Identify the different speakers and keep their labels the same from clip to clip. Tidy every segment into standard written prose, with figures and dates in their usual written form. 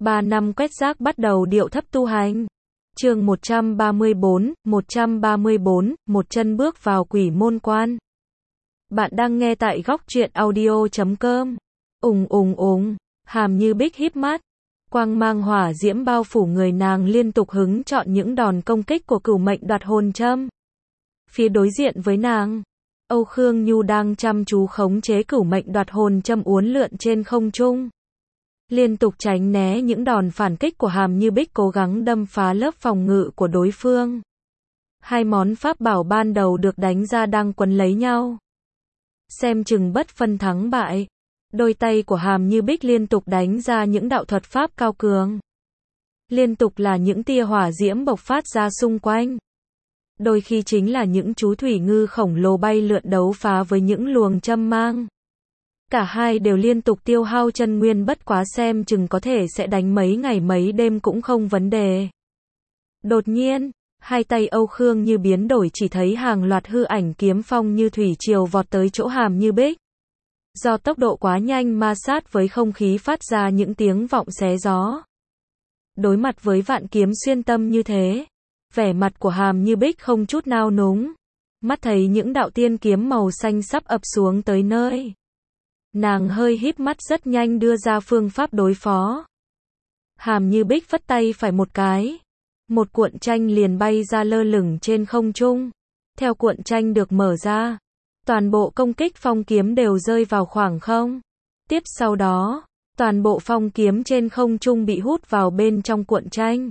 Speaker 1: 3 năm quét rác bắt đầu điệu thấp tu hành. Chương 134, một chân bước vào quỷ môn quan. Bạn đang nghe tại góc truyện audio.com. Hàm Như Bích híp mắt, quang mang hỏa diễm bao phủ người nàng, liên tục hứng chọn những đòn công kích của cửu mệnh đoạt hồn châm. Phía đối diện với nàng, Âu Khương Nhu đang chăm chú khống chế cửu mệnh đoạt hồn châm uốn lượn trên không trung, liên tục tránh né những đòn phản kích của Hàm Như Bích, cố gắng đâm phá lớp phòng ngự của đối phương. Hai món pháp bảo ban đầu được đánh ra đang quấn lấy nhau, xem chừng bất phân thắng bại. Đôi tay của Hàm Như Bích liên tục đánh ra những đạo thuật pháp cao cường, liên tục là những tia hỏa diễm bộc phát ra xung quanh. Đôi khi chính là những chú thủy ngư khổng lồ bay lượn đấu phá với những luồng châm mang. Cả hai đều liên tục tiêu hao chân nguyên, bất quá xem chừng có thể sẽ đánh mấy ngày mấy đêm cũng không vấn đề. Đột nhiên, hai tay Âu Khương Như biến đổi, chỉ thấy hàng loạt hư ảnh kiếm phong như thủy triều vọt tới chỗ Hàm Như Bích. Do tốc độ quá nhanh ma sát với không khí phát ra những tiếng vọng xé gió. Đối mặt với vạn kiếm xuyên tâm như thế, vẻ mặt của Hàm Như Bích không chút nao núng. Mắt thấy những đạo tiên kiếm màu xanh sắp ập xuống tới nơi, nàng hơi híp mắt, rất nhanh đưa ra phương pháp đối phó. Hàm Như Bích phất tay phải một cái, một cuộn tranh liền bay ra lơ lửng trên không trung. Theo cuộn tranh được mở ra, toàn bộ công kích phong kiếm đều rơi vào khoảng không. Tiếp sau đó, toàn bộ phong kiếm trên không trung bị hút vào bên trong cuộn tranh.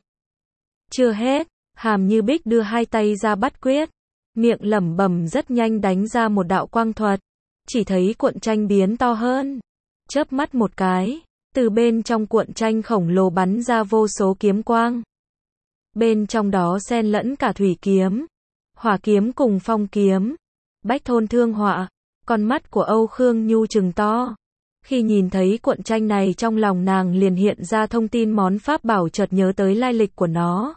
Speaker 1: Chưa hết, Hàm Như Bích đưa hai tay ra bắt quyết, miệng lẩm bẩm, rất nhanh đánh ra một đạo quang thuật. Chỉ thấy cuộn tranh biến to hơn. Chớp mắt một cái, từ bên trong cuộn tranh khổng lồ bắn ra vô số kiếm quang. Bên trong đó xen lẫn cả thủy kiếm, hỏa kiếm cùng phong kiếm. Bách thôn thương họa, con mắt của Âu Khương Nhu trừng to. Khi nhìn thấy cuộn tranh này, trong lòng nàng liền hiện ra thông tin món pháp bảo, chợt nhớ tới lai lịch của nó.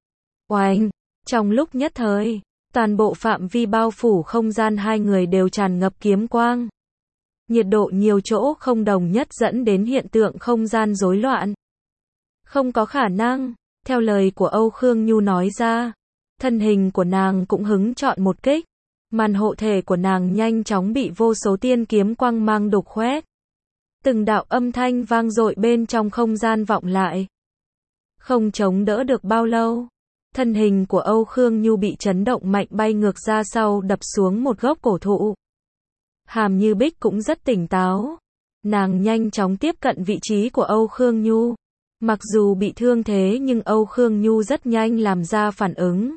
Speaker 1: Oanh! Trong lúc nhất thời, toàn bộ phạm vi bao phủ không gian hai người đều tràn ngập kiếm quang. Nhiệt độ nhiều chỗ không đồng nhất dẫn đến hiện tượng không gian rối loạn. Không có khả năng, theo lời của Âu Khương Nhu nói ra, thân hình của nàng cũng hứng chọn một kích. Màn hộ thể của nàng nhanh chóng bị vô số tiên kiếm quang mang đục khoét. Từng đạo âm thanh vang dội bên trong không gian vọng lại. Không chống đỡ được bao lâu, thân hình của Âu Khương Nhu bị chấn động mạnh, bay ngược ra sau, đập xuống một gốc cổ thụ. Hàm Như Bích cũng rất tỉnh táo. Nàng nhanh chóng tiếp cận vị trí của Âu Khương Nhu. Mặc dù bị thương thế nhưng Âu Khương Nhu rất nhanh làm ra phản ứng.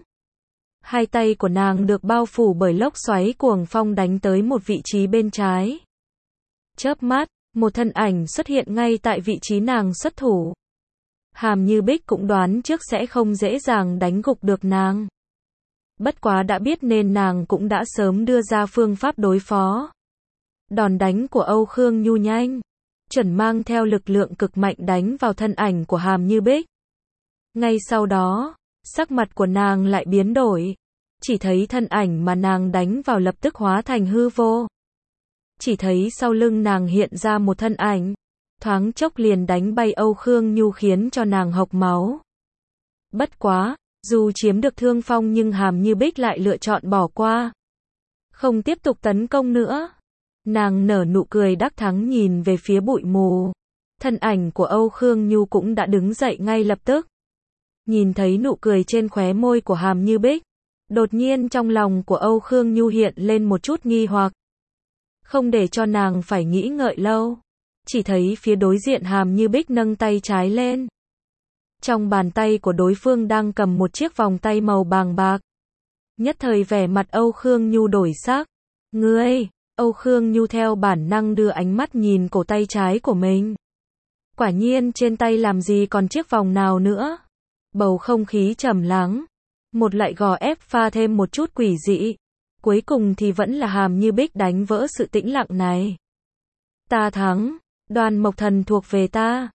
Speaker 1: Hai tay của nàng được bao phủ bởi lốc xoáy cuồng phong đánh tới một vị trí bên trái. Chớp mắt, một thân ảnh xuất hiện ngay tại vị trí nàng xuất thủ. Hàm Như Bích cũng đoán trước sẽ không dễ dàng đánh gục được nàng. Bất quá đã biết nên nàng cũng đã sớm đưa ra phương pháp đối phó. Đòn đánh của Âu Khương Nhu nhanh, chuẩn, mang theo lực lượng cực mạnh đánh vào thân ảnh của Hàm Như Bích. Ngay sau đó, sắc mặt của nàng lại biến đổi. Chỉ thấy thân ảnh mà nàng đánh vào lập tức hóa thành hư vô. Chỉ thấy sau lưng nàng hiện ra một thân ảnh, thoáng chốc liền đánh bay Âu Khương Nhu, khiến cho nàng hộc máu. Bất quá, dù chiếm được thương phong nhưng Hàm Như Bích lại lựa chọn bỏ qua, không tiếp tục tấn công nữa. Nàng nở nụ cười đắc thắng nhìn về phía bụi mù. Thân ảnh của Âu Khương Nhu cũng đã đứng dậy ngay lập tức. Nhìn thấy nụ cười trên khóe môi của Hàm Như Bích, đột nhiên trong lòng của Âu Khương Nhu hiện lên một chút nghi hoặc. Không để cho nàng phải nghĩ ngợi lâu, chỉ thấy phía đối diện Hàm Như Bích nâng tay trái lên. Trong bàn tay của đối phương đang cầm một chiếc vòng tay màu vàng bạc. Nhất thời vẻ mặt Âu Khương Nhu đổi sắc. Ngươi! Âu Khương Nhu theo bản năng đưa ánh mắt nhìn cổ tay trái của mình. Quả nhiên trên tay làm gì còn chiếc vòng nào nữa. Bầu không khí trầm lắng. Một lại gò ép pha thêm một chút quỷ dị. Cuối cùng thì vẫn là Hàm Như Bích đánh vỡ sự tĩnh lặng này. Ta thắng, Đoan Mộc Thần thuộc về ta.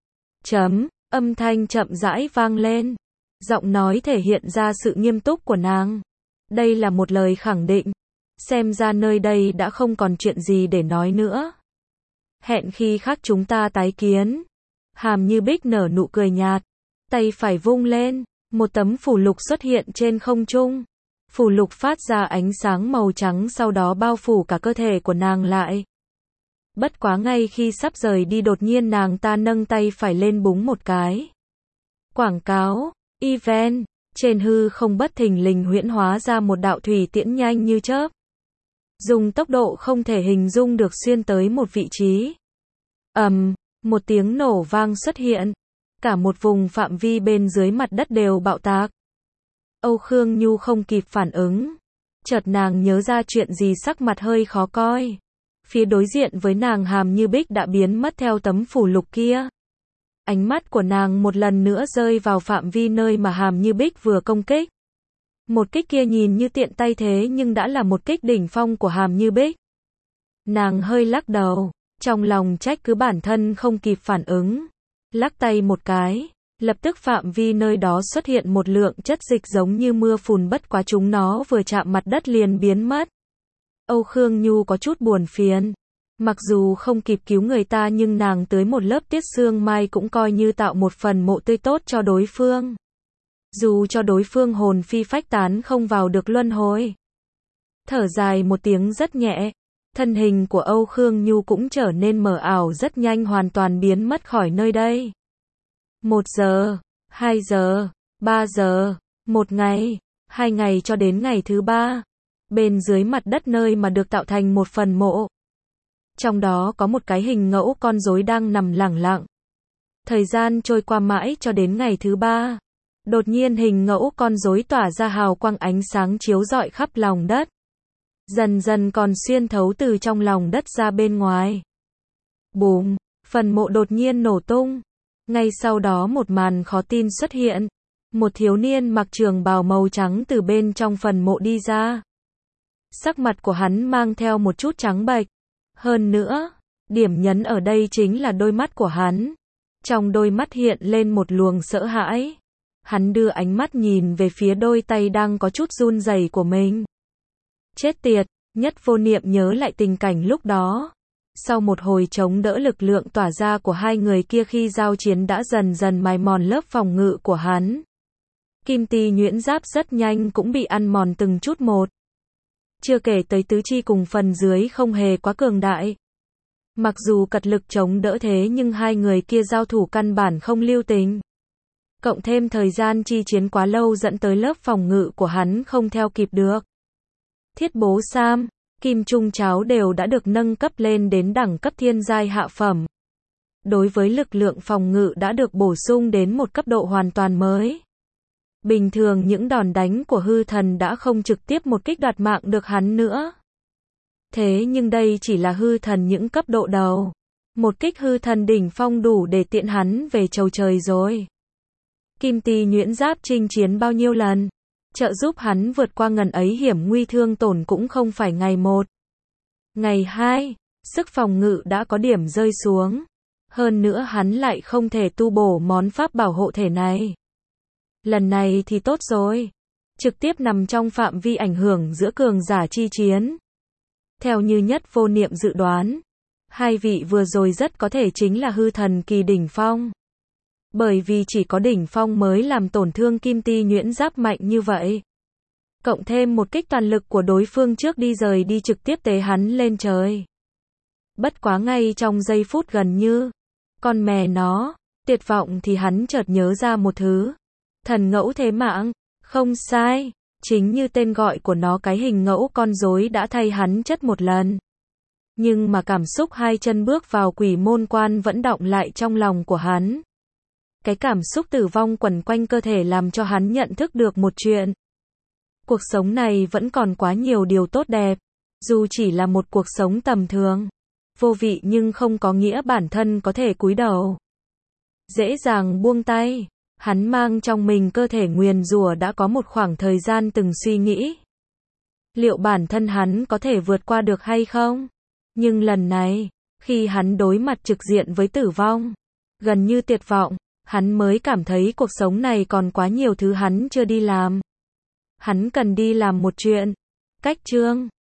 Speaker 1: Âm thanh chậm rãi vang lên. Giọng nói thể hiện ra sự nghiêm túc của nàng. Đây là một lời khẳng định. Xem ra nơi đây đã không còn chuyện gì để nói nữa. Hẹn khi khác chúng ta tái kiến. Hàm Như Bích nở nụ cười nhạt, tay phải vung lên, một tấm phù lục xuất hiện trên không trung. Phù lục phát ra ánh sáng màu trắng sau đó bao phủ cả cơ thể của nàng lại. Bất quá ngay khi sắp rời đi đột nhiên nàng ta nâng tay phải lên búng một cái. Quảng cáo, event, trên hư không bất thình lình huyễn hóa ra một đạo thủy tiễn nhanh như chớp. Dùng tốc độ không thể hình dung được xuyên tới một vị trí. Một tiếng nổ vang xuất hiện. Cả một vùng phạm vi bên dưới mặt đất đều bạo tạc. Âu Khương Nhu không kịp phản ứng. Chợt nàng nhớ ra chuyện gì sắc mặt hơi khó coi. Phía đối diện với nàng Hàm Như Bích đã biến mất theo tấm phù lục kia. Ánh mắt của nàng một lần nữa rơi vào phạm vi nơi mà Hàm Như Bích vừa công kích. Một kích kia nhìn như tiện tay thế nhưng đã là một kích đỉnh phong của Hàm Như Bích. Nàng hơi lắc đầu, trong lòng trách cứ bản thân không kịp phản ứng. Lắc tay một cái, lập tức phạm vi nơi đó xuất hiện một lượng chất dịch giống như mưa phùn bất quá chúng nó vừa chạm mặt đất liền biến mất. Âu Khương Nhu có chút buồn phiền. Mặc dù không kịp cứu người ta nhưng nàng tưới một lớp tiết sương mai cũng coi như tạo một phần mộ tươi tốt cho đối phương. Dù cho đối phương hồn phi phách tán không vào được luân hồi. Thở dài một tiếng rất nhẹ. Thân hình của Âu Khương Nhu cũng trở nên mờ ảo rất nhanh hoàn toàn biến mất khỏi nơi đây. 1 giờ, 2 giờ, 3 giờ, 1 ngày, 2 ngày cho đến ngày thứ 3. Bên dưới mặt đất nơi mà được tạo thành một phần mộ. Trong đó có một cái hình ngẫu con rối đang nằm lẳng lặng. Thời gian trôi qua mãi cho đến ngày thứ 3. Đột nhiên hình ngẫu con rối tỏa ra hào quang ánh sáng chiếu rọi khắp lòng đất. Dần dần còn xuyên thấu từ trong lòng đất ra bên ngoài. Bùm, phần mộ đột nhiên nổ tung. Ngay sau đó một màn khó tin xuất hiện. Một thiếu niên mặc trường bào màu trắng từ bên trong phần mộ đi ra. Sắc mặt của hắn mang theo một chút trắng bệch. Hơn nữa, điểm nhấn ở đây chính là đôi mắt của hắn. Trong đôi mắt hiện lên một luồng sợ hãi. Hắn đưa ánh mắt nhìn về phía đôi tay đang có chút run rẩy của mình. Chết tiệt, Nhất Vô Niệm nhớ lại tình cảnh lúc đó. Sau một hồi chống đỡ lực lượng tỏa ra của hai người kia khi giao chiến đã dần dần mài mòn lớp phòng ngự của hắn. Kim ti nhuyễn giáp rất nhanh cũng bị ăn mòn từng chút một. Chưa kể tới tứ chi cùng phần dưới không hề quá cường đại. Mặc dù cật lực chống đỡ thế nhưng hai người kia giao thủ căn bản không lưu tình. Cộng thêm thời gian chi chiến quá lâu dẫn tới lớp phòng ngự của hắn không theo kịp được. Thiết Bố Sam, Kim Trung Cháo đều đã được nâng cấp lên đến đẳng cấp thiên giai hạ phẩm. Đối với lực lượng phòng ngự đã được bổ sung đến một cấp độ hoàn toàn mới. Bình thường những đòn đánh của hư thần đã không trực tiếp một kích đoạt mạng được hắn nữa. Thế nhưng đây chỉ là hư thần những cấp độ đầu. Một kích hư thần đỉnh phong đủ để tiện hắn về chầu trời rồi. Kim ti nhuyễn giáp chinh chiến bao nhiêu lần, trợ giúp hắn vượt qua ngần ấy hiểm nguy thương tổn cũng không phải ngày 1. Ngày 2, sức phòng ngự đã có điểm rơi xuống. Hơn nữa hắn lại không thể tu bổ món pháp bảo hộ thể này. Lần này thì tốt rồi. Trực tiếp nằm trong phạm vi ảnh hưởng giữa cường giả chi chiến. Theo như Nhất Vô Niệm dự đoán, hai vị vừa rồi rất có thể chính là hư thần kỳ đỉnh phong. Bởi vì chỉ có đỉnh phong mới làm tổn thương kim ti nhuyễn giáp mạnh như vậy. Cộng thêm một kích toàn lực của đối phương trước đi rời đi trực tiếp tế hắn lên trời. Bất quá ngay trong giây phút gần như, con mẹ nó, tuyệt vọng thì hắn chợt nhớ ra một thứ. Thần ngẫu thế mạng, không sai, chính như tên gọi của nó cái hình ngẫu con rối đã thay hắn chất một lần. Nhưng mà cảm xúc hai chân bước vào quỷ môn quan vẫn đọng lại trong lòng của hắn. Cái cảm xúc tử vong quẩn quanh cơ thể làm cho hắn nhận thức được một chuyện. Cuộc sống này vẫn còn quá nhiều điều tốt đẹp. Dù chỉ là một cuộc sống tầm thường, vô vị nhưng không có nghĩa bản thân có thể cúi đầu. Dễ dàng buông tay. Hắn mang trong mình cơ thể nguyền rủa đã có một khoảng thời gian từng suy nghĩ. Liệu bản thân hắn có thể vượt qua được hay không? Nhưng lần này, khi hắn đối mặt trực diện với tử vong, gần như tuyệt vọng, hắn mới cảm thấy cuộc sống này còn quá nhiều thứ hắn chưa đi làm. Hắn cần đi làm một chuyện. Cách chương